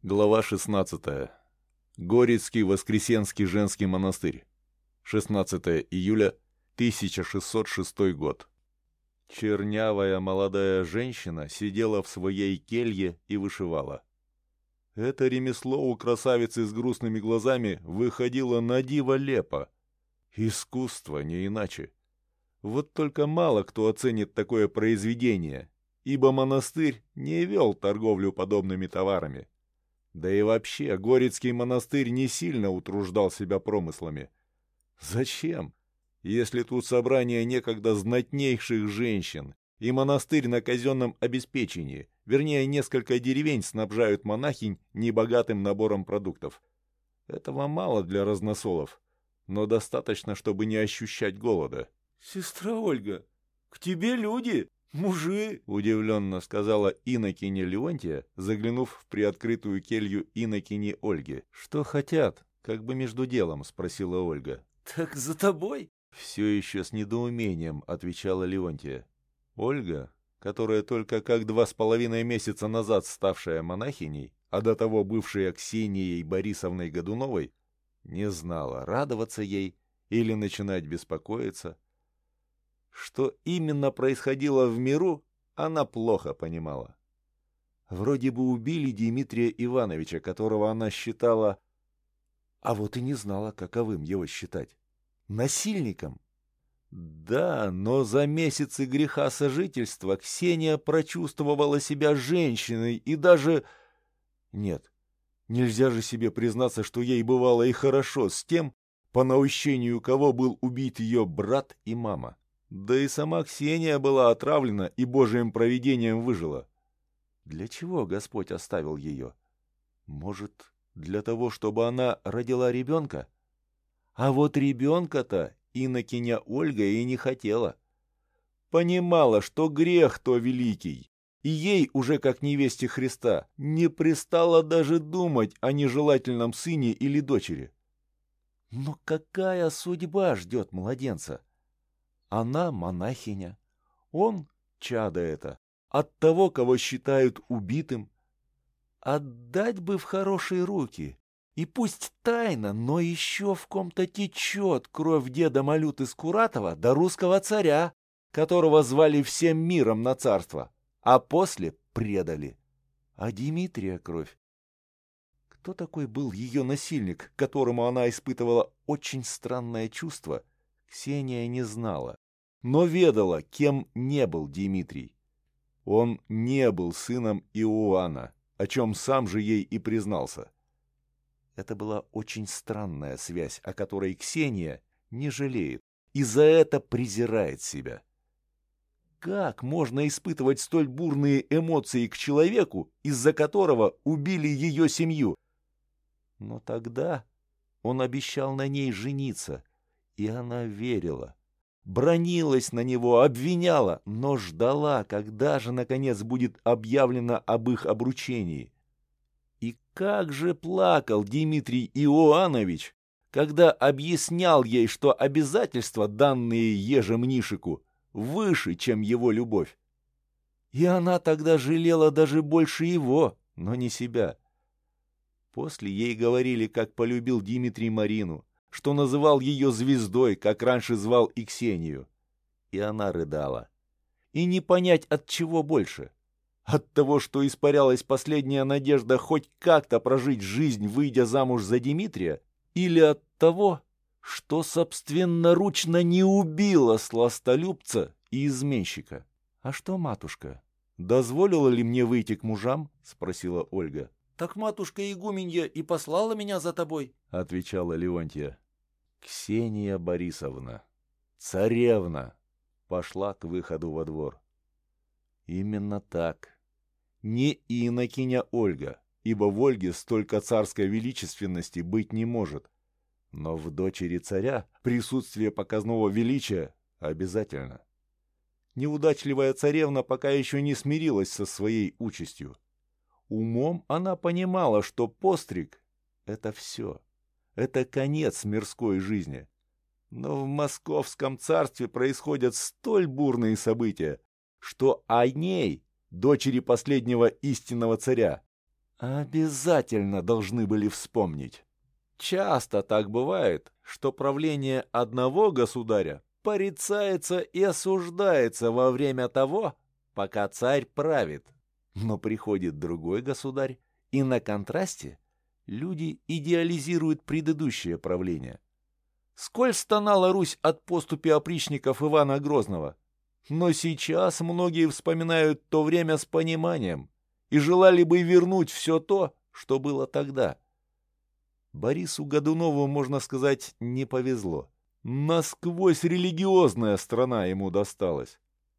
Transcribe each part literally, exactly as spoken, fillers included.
Глава шестнадцатая. Горецкий Воскресенский женский монастырь. шестнадцатое июля тысяча шестьсот шестой год. Чернявая молодая женщина сидела в своей келье и вышивала. Это ремесло у красавицы с грустными глазами выходило на диво лепо. Искусство, не иначе. Вот только мало кто оценит такое произведение, ибо монастырь не вел торговлю подобными товарами. Да и вообще, Горецкий монастырь не сильно утруждал себя промыслами. Зачем, если тут собрание некогда знатнейших женщин, и монастырь на казенном обеспечении, вернее, несколько деревень снабжают монахинь небогатым набором продуктов. Этого мало для разносолов, но достаточно, чтобы не ощущать голода. «Сестра Ольга, к тебе люди, мужи!» — удивленно сказала инокиня Леонтия, заглянув в приоткрытую келью инокини Ольги. «Что хотят?» — как бы между делом спросила Ольга. «Так за тобой?» — все еще с недоумением отвечала Леонтия. Ольга, которая только как два с половиной месяца назад ставшая монахиней, а до того бывшая Ксенией Борисовной Годуновой, не знала, радоваться ей или начинать беспокоиться. Что именно происходило в миру, она плохо понимала. Вроде бы убили Дмитрия Ивановича, которого она считала, а вот и не знала, каковым его считать. Насильником. Да, но за месяцы греха сожительства Ксения прочувствовала себя женщиной и даже... Нет, нельзя же себе признаться, что ей бывало и хорошо с тем, по наущению кого был убит ее брат и мама. Да и сама Ксения была отравлена и Божьим провидением выжила. Для чего Господь оставил ее? Может, для того, чтобы она родила ребенка? А вот ребенка-то инокиня Ольга и не хотела. Понимала, что грех то великий, и ей, уже как невесте Христа, не пристало даже думать о нежелательном сыне или дочери. Но какая судьба ждет младенца? Она монахиня, он, чадо это, от того, кого считают убитым. Отдать бы в хорошие руки, и пусть тайно, но еще в ком-то течет кровь деда Малюты Скуратова до русского царя, которого звали всем миром на царство, а после предали. А Дмитрия кровь. Кто такой был ее насильник, которому она испытывала очень странное чувство, Ксения не знала, но ведала, кем не был Дмитрий. Он не был сыном Иоанна, о чем сам же ей и признался. Это была очень странная связь, о которой Ксения не жалеет и за это презирает себя. Как можно испытывать столь бурные эмоции к человеку, из-за которого убили ее семью? Но тогда он обещал на ней жениться, и она верила. Бранилась на него, обвиняла, но ждала, когда же, наконец, будет объявлено об их обручении. И как же плакал Дмитрий Иоанович, когда объяснял ей, что обязательства, данные ежемнишику, выше, чем его любовь. И она тогда жалела даже больше его, но не себя. После ей говорили, как полюбил Дмитрий Марину, что называл ее звездой, как раньше звал и Ксению. И она рыдала. И не понять, от чего больше. От того, что испарялась последняя надежда хоть как-то прожить жизнь, выйдя замуж за Дмитрия, или от того, что собственноручно не убила сластолюбца и изменщика. «А что, матушка, дозволила ли мне выйти к мужам?» — спросила Ольга. «Так матушка игуменья и послала меня за тобой», — отвечала Леонтия. Ксения Борисовна, царевна, пошла к выходу во двор. Именно так. Не инокиня Ольга, ибо в Ольге столько царской величественности быть не может. Но в дочери царя присутствие показного величия обязательно. Неудачливая царевна пока еще не смирилась со своей участью. Умом она понимала, что постриг — это все. Это конец мирской жизни. Но в московском царстве происходят столь бурные события, что о ней, дочери последнего истинного царя, Обязательно должны были вспомнить. Часто так бывает, что правление одного государя порицается и осуждается во время того, пока царь правит. Но приходит другой государь, и на контрасте люди идеализируют предыдущее правление. Сколь стонала Русь от поступи опричников Ивана Грозного, но сейчас многие вспоминают то время с пониманием и желали бы вернуть все то, что было тогда. Борису Годунову, можно сказать, не повезло. Насквозь религиозная страна ему досталась.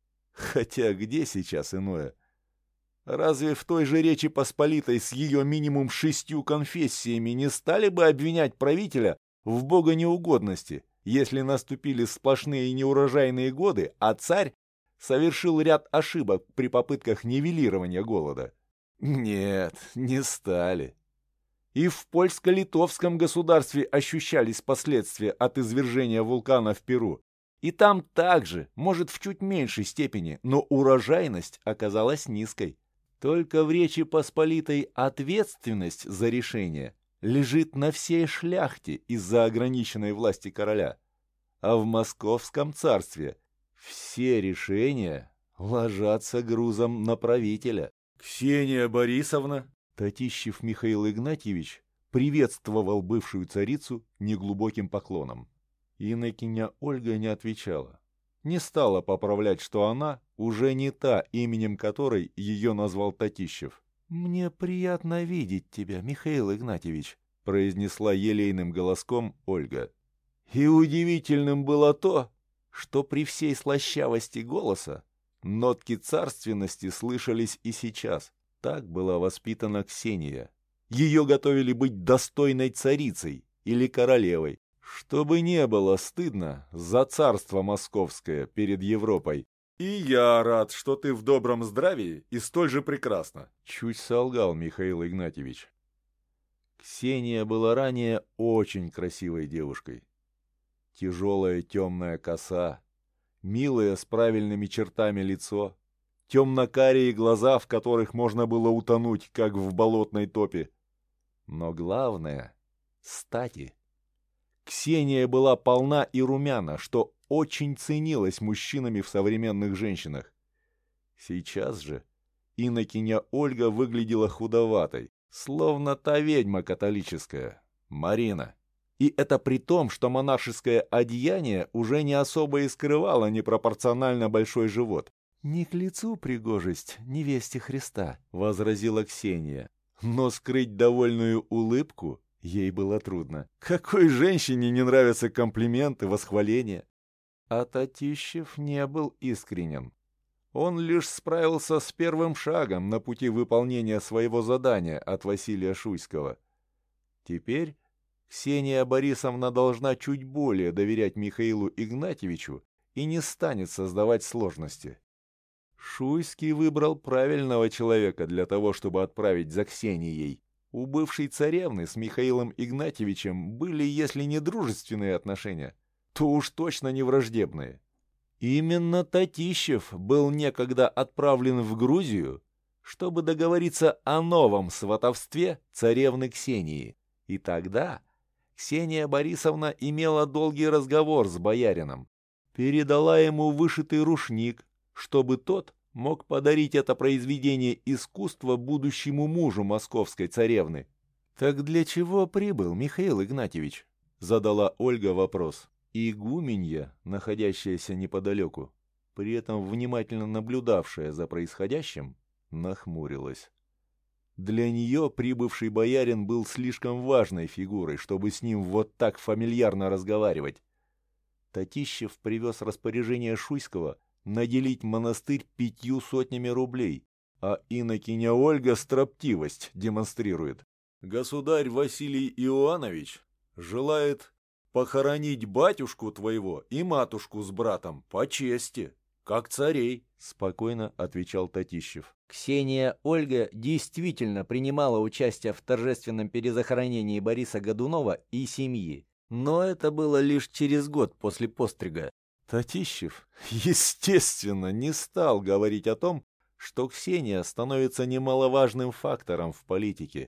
Хотя где сейчас иное? Разве в той же Речи Посполитой с ее минимум шестью конфессиями не стали бы обвинять правителя в богонеугодности, если наступили сплошные неурожайные годы, а царь совершил ряд ошибок при попытках нивелирования голода? Нет, не стали. И в польско-литовском государстве ощущались последствия от извержения вулкана в Перу. И там также, может, в чуть меньшей степени, но урожайность оказалась низкой. Только в Речи Посполитой ответственность за решение лежит на всей шляхте из-за ограниченной власти короля. А в Московском царстве все решения ложатся грузом на правителя. Ксения Борисовна? Татищев Михаил Игнатьевич приветствовал бывшую царицу неглубоким поклоном. Инокиня Ольга не отвечала. Не стала поправлять, что она уже не та, именем которой ее назвал Татищев. «Мне приятно видеть тебя, Михаил Игнатьевич», — произнесла елейным голоском Ольга. И удивительным было то, что при всей слащавости голоса нотки царственности слышались и сейчас. Так была воспитана Ксения. Ее готовили быть достойной царицей или королевой, чтобы не было стыдно за царство московское перед Европой. «И я рад, что ты в добром здравии и столь же прекрасна», — чуть солгал Михаил Игнатьевич. Ксения была ранее очень красивой девушкой. Тяжелая темная коса, милое с правильными чертами лицо, темно-карие глаза, в которых можно было утонуть, как в болотной топе. Но главное — стати. Ксения была полна и румяна, что очень ценилось мужчинами в современных женщинах. Сейчас же инокиня Ольга выглядела худоватой, словно та ведьма католическая, Марина. И это при том, что монашеское одеяние уже не особо и скрывало непропорционально большой живот. «Не к лицу пригожесть невесте Христа», — возразила Ксения. Но скрыть довольную улыбку ей было трудно. Какой женщине не нравятся комплименты, восхваления? А Татищев не был искренен. Он лишь справился с первым шагом на пути выполнения своего задания от Василия Шуйского. Теперь Ксения Борисовна должна чуть более доверять Михаилу Игнатьевичу и не станет создавать сложности. Шуйский выбрал правильного человека для того, чтобы отправить за Ксенией. У бывшей царевны с Михаилом Игнатьевичем были, если не дружественные отношения, то уж точно не враждебные. Именно Татищев был некогда отправлен в Грузию, чтобы договориться о новом сватовстве царевны Ксении. И тогда Ксения Борисовна имела долгий разговор с боярином, передала ему вышитый рушник, чтобы тот мог подарить это произведение искусства будущему мужу московской царевны. «Так для чего прибыл Михаил Игнатьевич?» — задала Ольга вопрос. Игуменья, находящаяся неподалеку, при этом внимательно наблюдавшая за происходящим, нахмурилась. Для нее прибывший боярин был слишком важной фигурой, чтобы с ним вот так фамильярно разговаривать. Татищев привез распоряжение Шуйского наделить монастырь пятью сотнями рублей, а инокиня Ольга строптивость демонстрирует. «Государь Василий Иоанович желает похоронить батюшку твоего и матушку с братом по чести, как царей», — спокойно отвечал Татищев. Ксения Ольга действительно принимала участие в торжественном перезахоронении Бориса Годунова и семьи, но это было лишь через год после пострига. Татищев, естественно, не стал говорить о том, что Ксения становится немаловажным фактором в политике.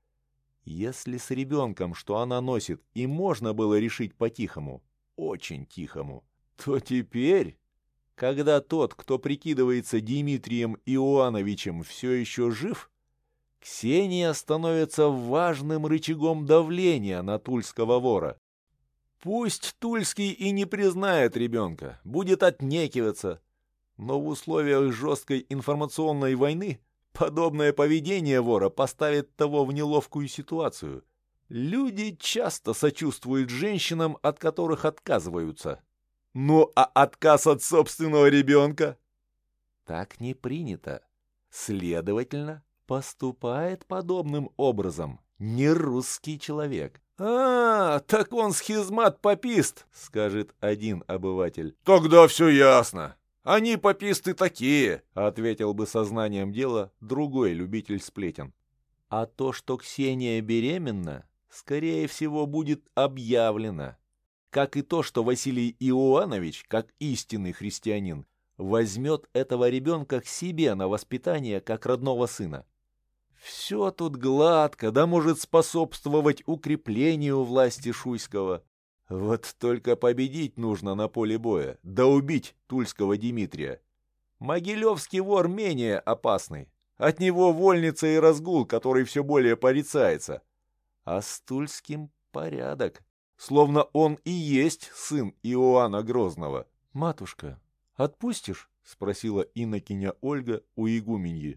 Если с ребенком, что она носит, и можно было решить по-тихому, очень тихому, то теперь, когда тот, кто прикидывается Дмитрием Иоановичем, все еще жив, Ксения становится важным рычагом давления на тульского вора. Пусть Тульский и не признает ребенка, будет отнекиваться, но в условиях жесткой информационной войны подобное поведение вора поставит того в неловкую ситуацию. Люди часто сочувствуют женщинам, от которых отказываются. Ну а отказ от собственного ребенка? Так не принято. Следовательно, поступает подобным образом не русский человек. «А, так он схизмат-попист», — скажет один обыватель. «Тогда все ясно. Они пописты такие», — ответил бы сознанием дела другой любитель сплетен. А то, что Ксения беременна, скорее всего, будет объявлено. Как и то, что Василий Иоанович, как истинный христианин, возьмет этого ребенка к себе на воспитание, как родного сына. Все тут гладко, да может способствовать укреплению власти Шуйского. Вот только победить нужно на поле боя, да убить тульского Дмитрия. Могилевский вор менее опасный. От него вольница и разгул, который все более порицается. А с Тульским порядок. Словно он и есть сын Иоанна Грозного. «Матушка, отпустишь?» — спросила инокиня Ольга у игуменьи.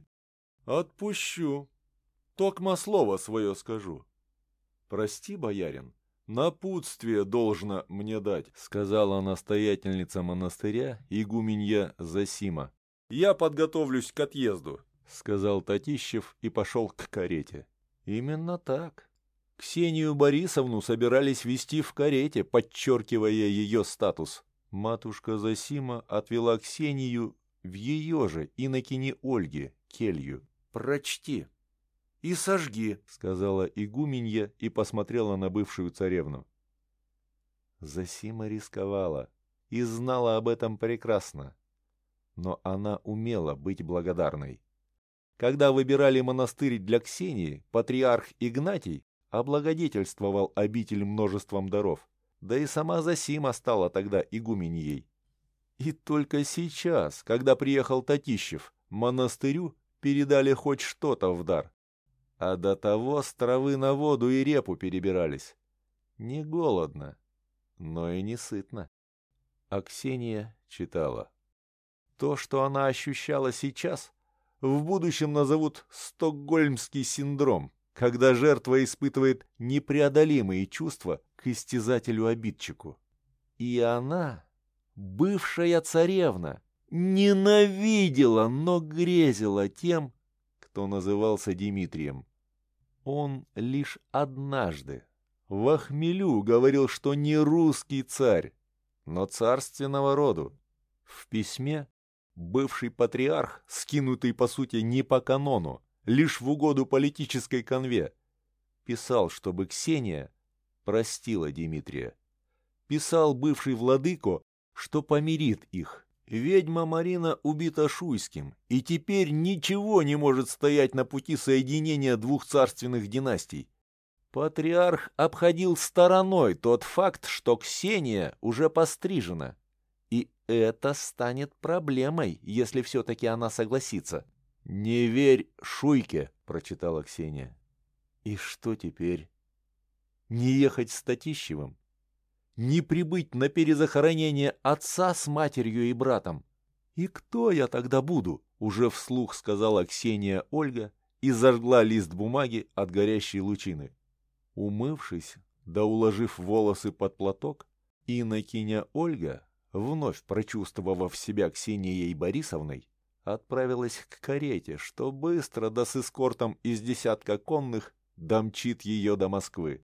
«Отпущу. Токмо слово свое скажу». «Прости, боярин, напутствие должно мне дать», — сказала настоятельница монастыря игуменья Зосима. «Я подготовлюсь к отъезду», — сказал Татищев и пошел к карете. Именно так. Ксению Борисовну собирались везти в карете, подчеркивая ее статус. Матушка Зосима отвела Ксению в ее же инокини Ольги келью. «Прочти и сожги», — сказала игуменья и посмотрела на бывшую царевну. Зосима рисковала и знала об этом прекрасно, но она умела быть благодарной. Когда выбирали монастырь для Ксении, патриарх Игнатий облагодетельствовал обитель множеством даров, да и сама Зосима стала тогда игуменьей. И только сейчас, когда приехал Татищев, монастырю передали хоть что-то в дар. А до того с травы на воду и репу перебирались. Не голодно, но и не сытно. А Ксения читала. То, что она ощущала сейчас, в будущем назовут стокгольмский синдром, когда жертва испытывает непреодолимые чувства к истязателю-обидчику. И она, бывшая царевна, ненавидела, но грезила тем, кто назывался Дмитрием. Он лишь однажды во хмелю говорил, что не русский царь, но царственного роду. В письме бывший патриарх, скинутый по сути не по канону, лишь в угоду политической канве, писал, чтобы Ксения простила Дмитрия. Писал бывший владыко, что помирит их. Ведьма Марина убита Шуйским, и теперь ничего не может стоять на пути соединения двух царственных династий. Патриарх обходил стороной тот факт, что Ксения уже пострижена. И это станет проблемой, если все-таки она согласится. «Не верь Шуйке», — прочитала Ксения. И что теперь? Не ехать с Татищевым? Не прибыть на перезахоронение отца с матерью и братом? И кто я тогда буду? Уже вслух сказала Ксения Ольга и зажгла лист бумаги от горящей лучины. Умывшись, да уложив волосы под платок, инокиня Ольга, вновь прочувствовав себя Ксенией Борисовной, отправилась к карете, что быстро да с эскортом из десятка конных домчит ее до Москвы.